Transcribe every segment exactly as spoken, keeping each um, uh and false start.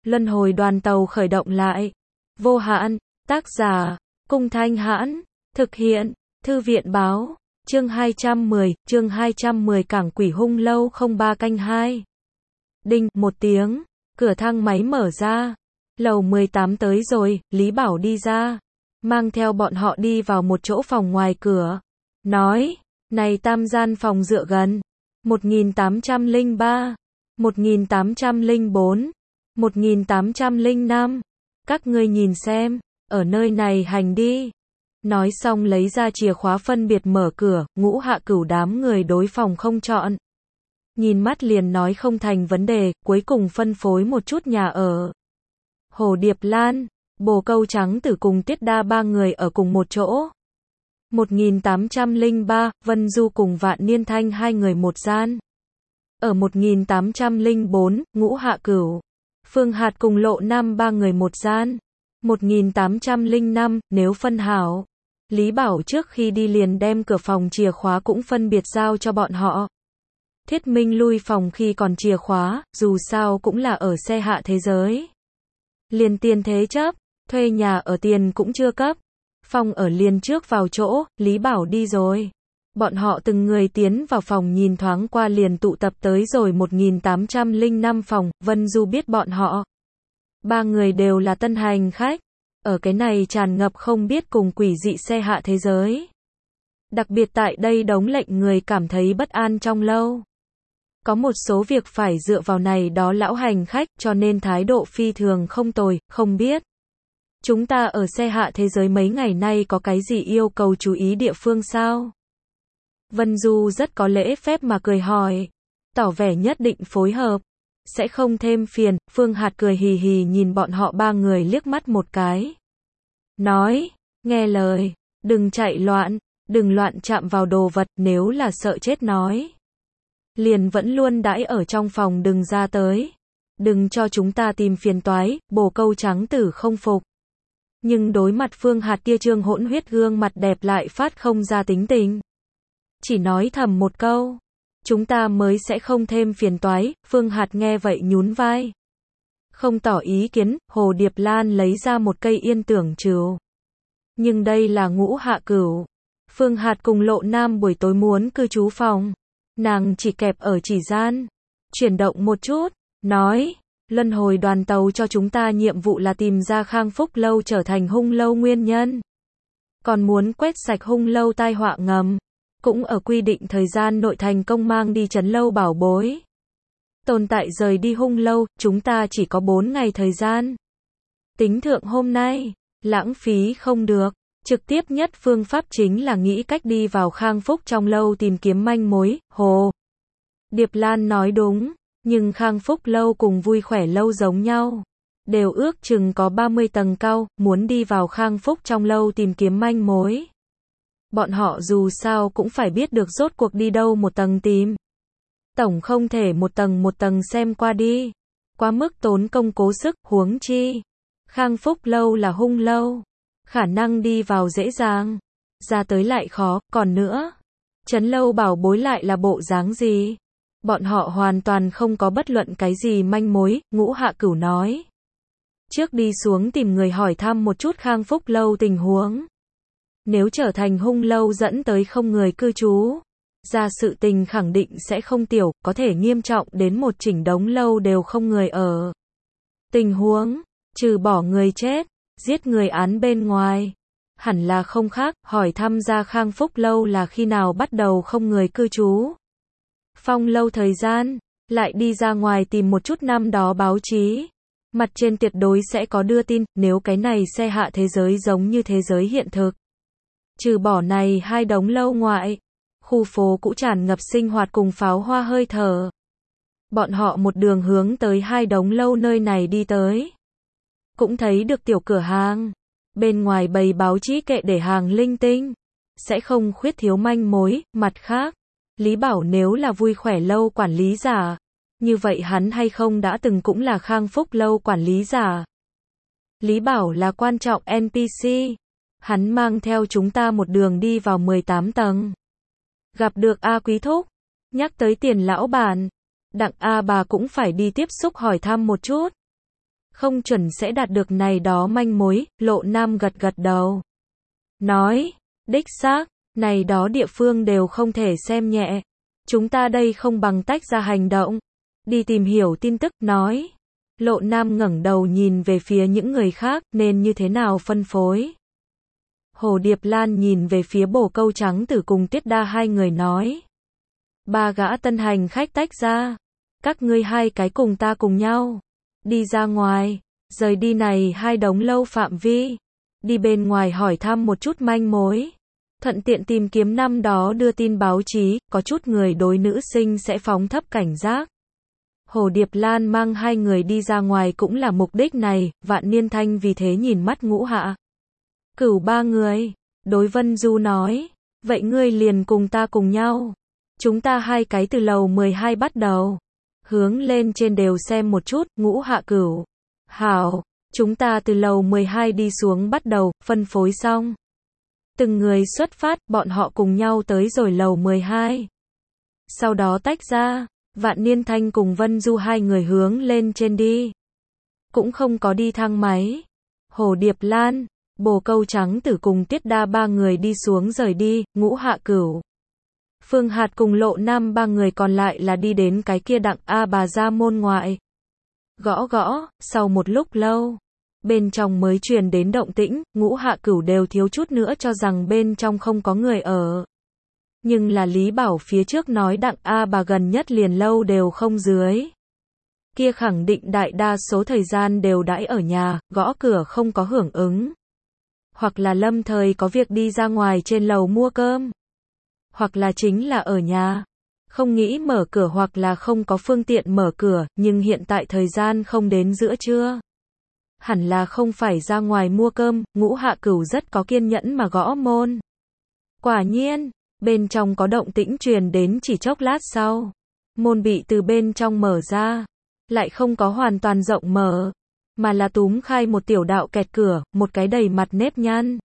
Luân hồi đoàn tàu khởi động lại. Vô hạn, tác giả, Cung Thanh Hãn, thực hiện, Thư viện báo, chương hai trăm mười, chương hai trăm mười Cảng Quỷ Hung Lâu không ba canh hai. Đinh, một tiếng, cửa thang máy mở ra. Lầu mười tám tới rồi, Lý Bảo đi ra, mang theo bọn họ đi vào một chỗ phòng ngoài cửa. Nói, này tam gian phòng dựa gần, một nghìn tám trăm lẻ ba, một nghìn tám trăm lẻ bốn, một nghìn tám trăm lẻ năm. Các ngươi nhìn xem, ở nơi này hành đi. Nói xong lấy ra chìa khóa phân biệt mở cửa, Ngũ Hạ Cửu đám người đối phòng không chọn. Nhìn mắt liền nói không thành vấn đề, cuối cùng phân phối một chút nhà ở. Hồ Điệp Lan, Bồ Câu Trắng Tử cùng Tiết Đa ba người ở cùng một chỗ. một nghìn tám trăm lẻ ba, Vân Du cùng Vạn Niên Thanh hai người một gian. Ở một nghìn tám trăm lẻ bốn, Ngũ Hạ Cửu, Phương Hạt cùng Lộ Nam ba người một gian. một nghìn tám trăm lẻ năm, nếu phân hảo. Lý Bảo trước khi đi liền đem cửa phòng chìa khóa cũng phân biệt giao cho bọn họ. Thiết Minh lui phòng khi còn chìa khóa, dù sao cũng là ở xe hạ thế giới. Liền tiền thế chấp, thuê nhà ở tiền cũng chưa cấp. Phòng ở liền trước vào chỗ, Lý Bảo đi rồi. Bọn họ từng người tiến vào phòng nhìn thoáng qua liền tụ tập tới rồi một nghìn tám trăm lẻ năm phòng, Vân Du biết bọn họ. Ba người đều là tân hành khách. Ở cái này tràn ngập không biết cùng quỷ dị xe hạ thế giới. Đặc biệt tại đây đống lệnh người cảm thấy bất an trong lâu. Có một số việc phải dựa vào này đó lão hành khách cho nên thái độ phi thường không tồi, không biết. Chúng ta ở xe hạ thế giới mấy ngày nay có cái gì yêu cầu chú ý địa phương sao? Vân Du rất có lễ phép mà cười hỏi. Tỏ vẻ nhất định phối hợp. Sẽ không thêm phiền, Phương Hạt cười hì hì nhìn bọn họ ba người liếc mắt một cái. Nói, nghe lời, đừng chạy loạn, đừng loạn chạm vào đồ vật, nếu là sợ chết nói. Liền vẫn luôn đãi ở trong phòng đừng ra tới. Đừng cho chúng ta tìm phiền toái, Bồ Câu Trắng Tử không phục. Nhưng đối mặt Phương Hạt kia trương hỗn huyết gương mặt đẹp lại phát không ra tính tình. Chỉ nói thầm một câu. Chúng ta mới sẽ không thêm phiền toái, Phương Hạt nghe vậy nhún vai. Không tỏ ý kiến, Hồ Điệp Lan lấy ra một cây yên tưởng trừu. Nhưng đây là Ngũ Hạ Cửu. Phương Hạt cùng Lộ Nam buổi tối muốn cư trú phòng. Nàng chỉ kẹp ở chỉ gian. Chuyển động một chút, nói, luân hồi đoàn tàu cho chúng ta nhiệm vụ là tìm ra Khang Phúc Lâu trở thành hung lâu nguyên nhân. Còn muốn quét sạch hung lâu tai họa ngầm. Cũng ở quy định thời gian nội thành công mang đi trấn lâu bảo bối. Tồn tại rời đi hung lâu, chúng ta chỉ có bốn ngày thời gian. Tính thượng hôm nay, lãng phí không được. Trực tiếp nhất phương pháp chính là nghĩ cách đi vào Khang Phúc trong lâu tìm kiếm manh mối. Hồ Điệp Lan nói đúng, nhưng Khang Phúc lâu cùng Vui Khỏe lâu giống nhau. Đều ước chừng có ba mươi tầng cao, muốn đi vào Khang Phúc trong lâu tìm kiếm manh mối. Bọn họ dù sao cũng phải biết được rốt cuộc đi đâu một tầng tìm. Tổng không thể một tầng một tầng xem qua đi. Quá mức tốn công cố sức, huống chi. Khang Phúc lâu là hung lâu. Khả năng đi vào dễ dàng. Ra tới lại khó, còn nữa. Trấn lâu bảo bối lại là bộ dáng gì? Bọn họ hoàn toàn không có bất luận cái gì manh mối, Ngũ Hạ Cửu nói. Trước đi xuống tìm người hỏi thăm một chút Khang Phúc lâu tình huống. Nếu trở thành hung lâu dẫn tới không người cư trú, ra sự tình khẳng định sẽ không tiểu, có thể nghiêm trọng đến một chỉnh đống lâu đều không người ở. Tình huống, trừ bỏ người chết, giết người án bên ngoài, hẳn là không khác, hỏi thăm ra Khang Phúc lâu là khi nào bắt đầu không người cư trú. Phong lâu thời gian, lại đi ra ngoài tìm một chút năm đó báo chí. Mặt trên tuyệt đối sẽ có đưa tin, nếu cái này xe hạ thế giới giống như thế giới hiện thực. Trừ bỏ này hai đống lâu ngoại, khu phố cũ tràn ngập sinh hoạt cùng pháo hoa hơi thở. Bọn họ một đường hướng tới hai đống lâu nơi này đi tới. Cũng thấy được tiểu cửa hàng. Bên ngoài bày báo chí kệ để hàng linh tinh. Sẽ không khuyết thiếu manh mối, mặt khác. Lý Bảo nếu là Vui Khỏe lâu quản lý giả. Như vậy hắn hay không đã từng cũng là Khang Phúc lâu quản lý giả. Lý Bảo là quan trọng en pê xê. Hắn mang theo chúng ta một đường đi vào mười tám tầng. Gặp được A Quý Thúc. Nhắc tới tiền lão bản. Đặng A bà cũng phải đi tiếp xúc hỏi thăm một chút. không chuẩn sẽ đạt được này đó manh mối, Lộ Nam gật gật đầu. Nói, đích xác, này đó địa phương đều không thể xem nhẹ. Chúng ta đây không bằng tách ra hành động. Đi tìm hiểu tin tức, nói. Lộ Nam ngẩng đầu nhìn về phía những người khác, nên như thế nào phân phối. Hồ Điệp Lan nhìn về phía Bồ Câu Trắng Tử cùng Tiết Đa hai người nói. Ba gã tân hành khách tách ra. Các ngươi hai cái cùng ta cùng nhau. Đi ra ngoài, rời đi này hai đống lâu phạm vi. Đi bên ngoài hỏi thăm một chút manh mối. Thuận tiện tìm kiếm năm đó đưa tin báo chí, có chút người đối nữ sinh sẽ phóng thấp cảnh giác. Hồ Điệp Lan mang hai người đi ra ngoài cũng là mục đích này, Vạn Niên Thanh vì thế nhìn mắt Ngũ Hạ Cửu ba người, đối Vân Du nói, vậy ngươi liền cùng ta cùng nhau. Chúng ta hai cái từ lầu mười hai bắt đầu. Hướng lên trên đều xem một chút, Ngũ Hạ Cửu. Hảo, chúng ta từ lầu mười hai đi xuống bắt đầu, phân phối xong. Từng người xuất phát, bọn họ cùng nhau tới rồi lầu mười hai. Sau đó tách ra, Vạn Niên Thanh cùng Vân Du hai người hướng lên trên đi. Cũng không có đi thang máy. Hồ Điệp Lan, Bồ Câu Trắng Tử cùng Tiết Đa ba người đi xuống rời đi, Ngũ Hạ Cửu. Phương Hạt cùng Lộ Nam ba người còn lại là đi đến cái kia Đặng A Bà ra môn ngoại. Gõ gõ, sau một lúc lâu. Bên trong mới truyền đến động tĩnh, Ngũ Hạ Cửu đều thiếu chút nữa cho rằng bên trong không có người ở. Nhưng là Lý Bảo phía trước nói Đặng A Bà gần nhất liền lâu đều không dưới. Kia khẳng định đại đa số thời gian đều đãi ở nhà, gõ cửa không có hưởng ứng. Hoặc là lâm thời có việc đi ra ngoài trên lầu mua cơm. Hoặc là chính là ở nhà. Không nghĩ mở cửa hoặc là không có phương tiện mở cửa, nhưng hiện tại thời gian không đến giữa trưa. Hẳn là không phải ra ngoài mua cơm, Ngũ Hạ Cửu rất có kiên nhẫn mà gõ môn. Quả nhiên, bên trong có động tĩnh truyền đến chỉ chốc lát sau. Môn bị từ bên trong mở ra, lại không có hoàn toàn rộng mở, mà là túm khai một tiểu đạo kẹt cửa, một cái đầy mặt nếp nhăn.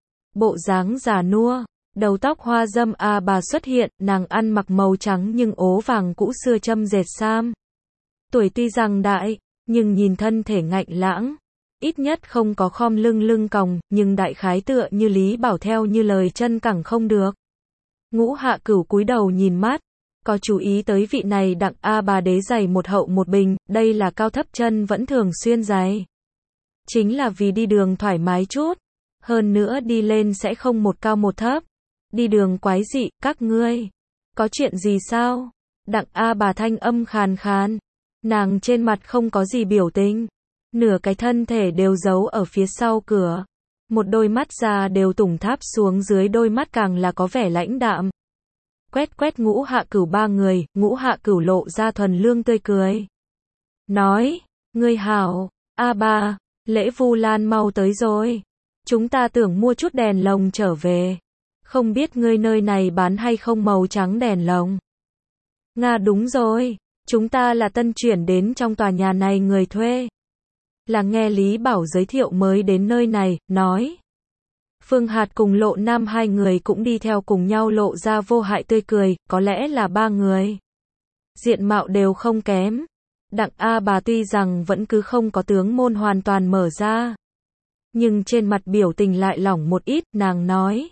Bộ dáng già nua, đầu tóc hoa dâm A Bà xuất hiện, nàng ăn mặc màu trắng nhưng ố vàng cũ xưa châm dệt sam. Tuổi tuy rằng đại, nhưng nhìn thân thể ngạnh lãng. Ít nhất không có khom lưng lưng còng, nhưng đại khái tựa như Lý Bảo theo như lời chân cẳng không được. Ngũ Hạ Cửu cúi đầu nhìn mắt, có chú ý tới vị này Đặng A Bà đế giày một hậu một bình, đây là cao thấp chân vẫn thường xuyên giày. Chính là vì đi đường thoải mái chút, hơn nữa đi lên sẽ không một cao một thấp. Đi đường quái dị, các ngươi. Có chuyện gì sao? Đặng A Bà thanh âm khàn khàn. Nàng trên mặt không có gì biểu tình. Nửa cái thân thể đều giấu ở phía sau cửa. Một đôi mắt già đều tủng tháp xuống dưới đôi mắt càng là có vẻ lãnh đạm. Quét quét Ngũ Hạ Cửu ba người, Ngũ Hạ Cửu lộ ra thuần lương tươi cười. Nói, ngươi hảo, A Bà, lễ Vu Lan mau tới rồi. Chúng ta tưởng mua chút đèn lồng trở về. Không biết ngươi nơi này bán hay không màu trắng đèn lồng. Nga đúng rồi, chúng ta là tân chuyển đến trong tòa nhà này người thuê. Là nghe Lý Bảo giới thiệu mới đến nơi này, nói. Phương Hạt cùng Lộ Nam hai người cũng đi theo cùng nhau lộ ra vô hại tươi cười, có lẽ là ba người. Diện mạo đều không kém. Đặng A Bà tuy rằng vẫn cứ không có tướng môn hoàn toàn mở ra. Nhưng trên mặt biểu tình lại lỏng một ít, nàng nói.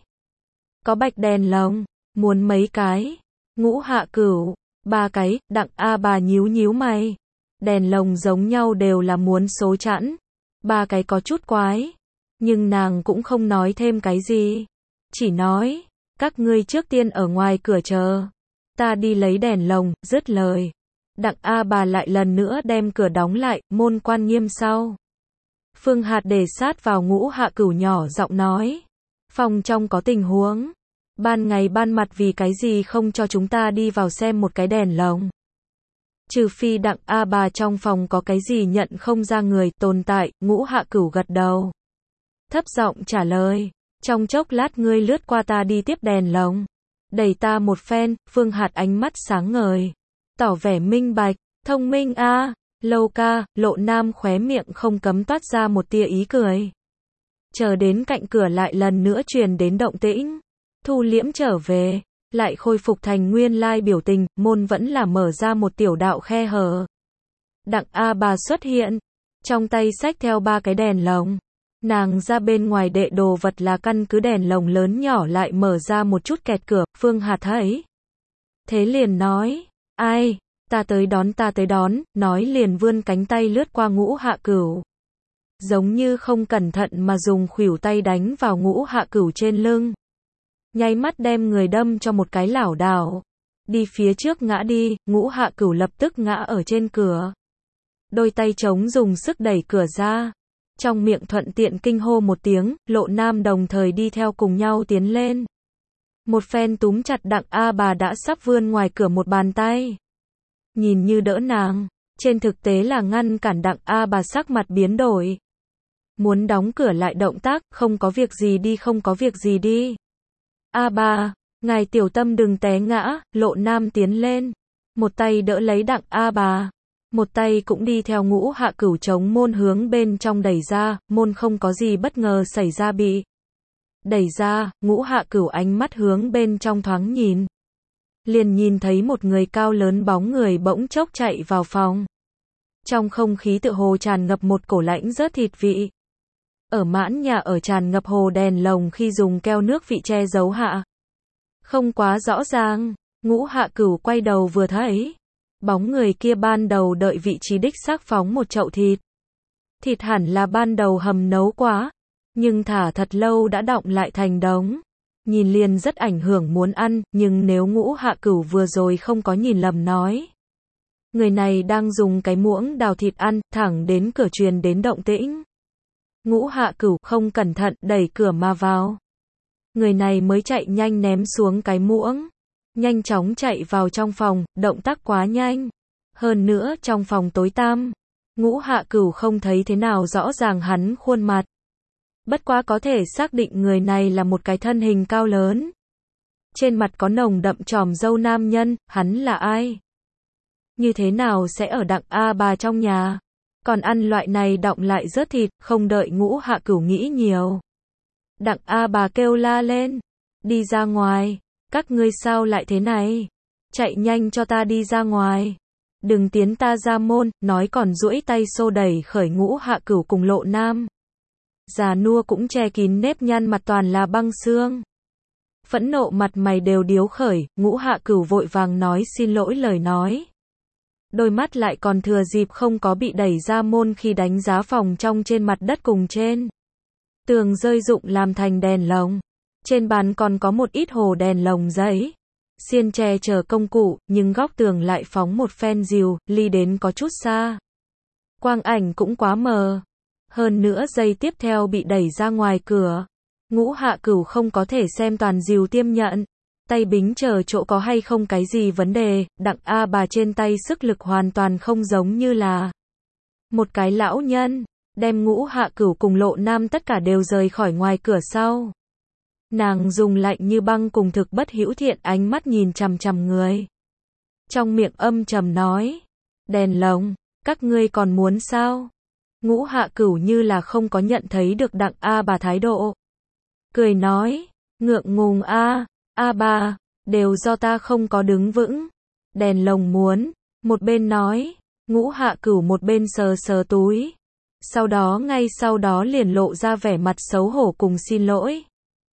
Có bạch đèn lồng, muốn mấy cái. Ngũ Hạ Cửu, ba cái, Đặng A Bà nhíu nhíu mày. Đèn lồng giống nhau đều là muốn số chẵn. Ba cái có chút quái. Nhưng nàng cũng không nói thêm cái gì. Chỉ nói, các ngươi trước tiên ở ngoài cửa chờ. Ta đi lấy đèn lồng, dứt lời. Đặng A Bà lại lần nữa đem cửa đóng lại, môn quan nghiêm sau. Phương Hạt để sát vào Ngũ Hạ Cửu nhỏ giọng nói. Phòng trong có tình huống. Ban ngày ban mặt vì cái gì không cho chúng ta đi vào xem một cái đèn lồng. Trừ phi Đặng A Bà trong phòng có cái gì nhận không ra người tồn tại, Ngũ Hạ Cửu gật đầu. Thấp giọng trả lời, trong chốc lát ngươi lướt qua ta đi tiếp đèn lồng. Đẩy ta một phen, Phương Hạt ánh mắt sáng ngời. Tỏ vẻ minh bạch, thông minh a à, Lâu ca, Lộ Nam khóe miệng không cấm toát ra một tia ý cười. Chờ đến cạnh cửa lại lần nữa truyền đến động tĩnh. Thu liễm trở về, lại khôi phục thành nguyên lai biểu tình, môn vẫn là mở ra một tiểu đạo khe hở. Đặng A Bà xuất hiện, trong tay xách theo ba cái đèn lồng. Nàng ra bên ngoài đệ đồ vật là căn cứ đèn lồng lớn nhỏ lại mở ra một chút kẹt cửa, Phương Hạt thấy. Thế liền nói, ai, ta tới đón ta tới đón, nói liền vươn cánh tay lướt qua Ngũ Hạ Cửu. Giống như không cẩn thận mà dùng khuỷu tay đánh vào Ngũ Hạ Cửu trên lưng. Nháy mắt đem người đâm cho một cái lảo đảo. Đi phía trước ngã đi, Ngũ Hạ Cửu lập tức ngã ở trên cửa. Đôi tay trống dùng sức đẩy cửa ra. Trong miệng thuận tiện kinh hô một tiếng, Lộ Nam đồng thời đi theo cùng nhau tiến lên. Một phen túm chặt Đặng A Bà đã sắp vươn ngoài cửa một bàn tay. Nhìn như đỡ nàng, trên thực tế là ngăn cản Đặng A Bà sắc mặt biến đổi. Muốn đóng cửa lại động tác, không có việc gì đi không có việc gì đi. A Bà, ngài tiểu tâm đừng té ngã, Lộ Nam tiến lên. Một tay đỡ lấy Đặng A Bà. Một tay cũng đi theo Ngũ Hạ Cửu chống môn hướng bên trong đẩy ra, môn không có gì bất ngờ xảy ra bị đẩy ra, Ngũ Hạ Cửu ánh mắt hướng bên trong thoáng nhìn. Liền nhìn thấy một người cao lớn bóng người bỗng chốc chạy vào phòng. Trong không khí tựa hồ tràn ngập một cổ lãnh rớt thịt vị. Ở mãn nhà ở tràn ngập hồ đèn lồng khi dùng keo nước vị che giấu hạ. Không quá rõ ràng, Ngũ Hạ Cửu quay đầu vừa thấy. Bóng người kia ban đầu đợi vị trí đích xác phóng một chậu thịt. Thịt hẳn là ban đầu hầm nấu quá, nhưng thả thật lâu đã đọng lại thành đống. Nhìn liền rất ảnh hưởng muốn ăn, nhưng nếu Ngũ Hạ Cửu vừa rồi không có nhìn lầm nói. Người này đang dùng cái muỗng đào thịt ăn, thẳng đến cửa truyền đến động tĩnh. Ngũ Hạ Cửu không cẩn thận đẩy cửa mà vào. Người này mới chạy nhanh ném xuống cái muỗng. Nhanh chóng chạy vào trong phòng, động tác quá nhanh. Hơn nữa trong phòng tối tăm. Ngũ Hạ Cửu không thấy thế nào rõ ràng hắn khuôn mặt. Bất quá có thể xác định người này là một cái thân hình cao lớn. Trên mặt có nồng đậm tròm râu nam nhân, hắn là ai? Như thế nào sẽ ở Đặng A Bà trong nhà? Còn ăn loại này đọng lại rớt thịt, không đợi Ngũ Hạ Cửu nghĩ nhiều. Đặng A Bà kêu la lên. Đi ra ngoài. Các ngươi sao lại thế này? Chạy nhanh cho ta đi ra ngoài. Đừng tiến ta ra môn, nói còn duỗi tay xô đẩy khởi Ngũ Hạ Cửu cùng Lộ Nam. Già nua cũng che kín nếp nhăn mặt toàn là băng xương. Phẫn nộ mặt mày đều điếu khởi, Ngũ Hạ Cửu vội vàng nói xin lỗi lời nói. Đôi mắt lại còn thừa dịp không có bị đẩy ra môn khi đánh giá phòng trong trên mặt đất cùng trên tường rơi rụng làm thành đèn lồng. Trên bàn còn có một ít hồ đèn lồng giấy. Xiên che chờ công cụ, nhưng góc tường lại phóng một phen rìu, ly đến có chút xa. Quang ảnh cũng quá mờ. Hơn nữa giây tiếp theo bị đẩy ra ngoài cửa. Ngũ Hạ Cửu không có thể xem toàn rìu tiêm nhận. Tay bính chờ chỗ có hay không cái gì vấn đề, Đặng A Bà trên tay sức lực hoàn toàn không giống như là một cái lão nhân. Đem Ngũ Hạ Cửu cùng Lộ Nam tất cả đều rời khỏi ngoài cửa sau. Nàng dùng lạnh như băng cùng thực bất hữu thiện ánh mắt nhìn chằm chằm người. Trong miệng âm trầm nói. Đèn lồng, các ngươi còn muốn sao? Ngũ Hạ Cửu như là không có nhận thấy được Đặng A Bà thái độ. Cười nói, ngượng ngùng a, A Bà, đều do ta không có đứng vững. Đèn lồng muốn, một bên nói, Ngũ Hạ Cửu một bên sờ sờ túi. Sau đó ngay sau đó liền lộ ra vẻ mặt xấu hổ cùng xin lỗi.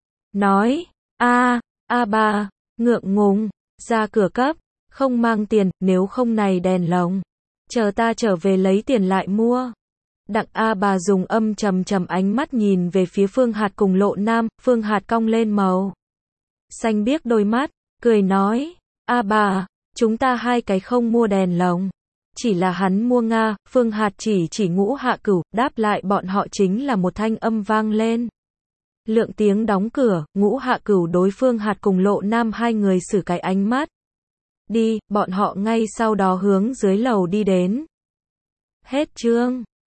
Nói, a, A Bà, ngượng ngùng, ra cửa cấp, không mang tiền, nếu không này đèn lồng. Chờ ta trở về lấy tiền lại mua. Đặng A Bà dùng âm trầm trầm ánh mắt nhìn về phía Phương Hạt cùng Lộ Nam, Phương Hạt cong lên màu xanh biếc đôi mắt, cười nói, A Bà, chúng ta hai cái không mua đèn lồng. Chỉ là hắn mua Nga, Phương Hạt chỉ chỉ Ngũ Hạ Cửu, đáp lại bọn họ chính là một thanh âm vang lên. Lượng tiếng đóng cửa, Ngũ Hạ Cửu đối Phương Hạt cùng Lộ Nam hai người xử cái ánh mắt. Đi, bọn họ ngay sau đó hướng dưới lầu đi đến. Hết chương.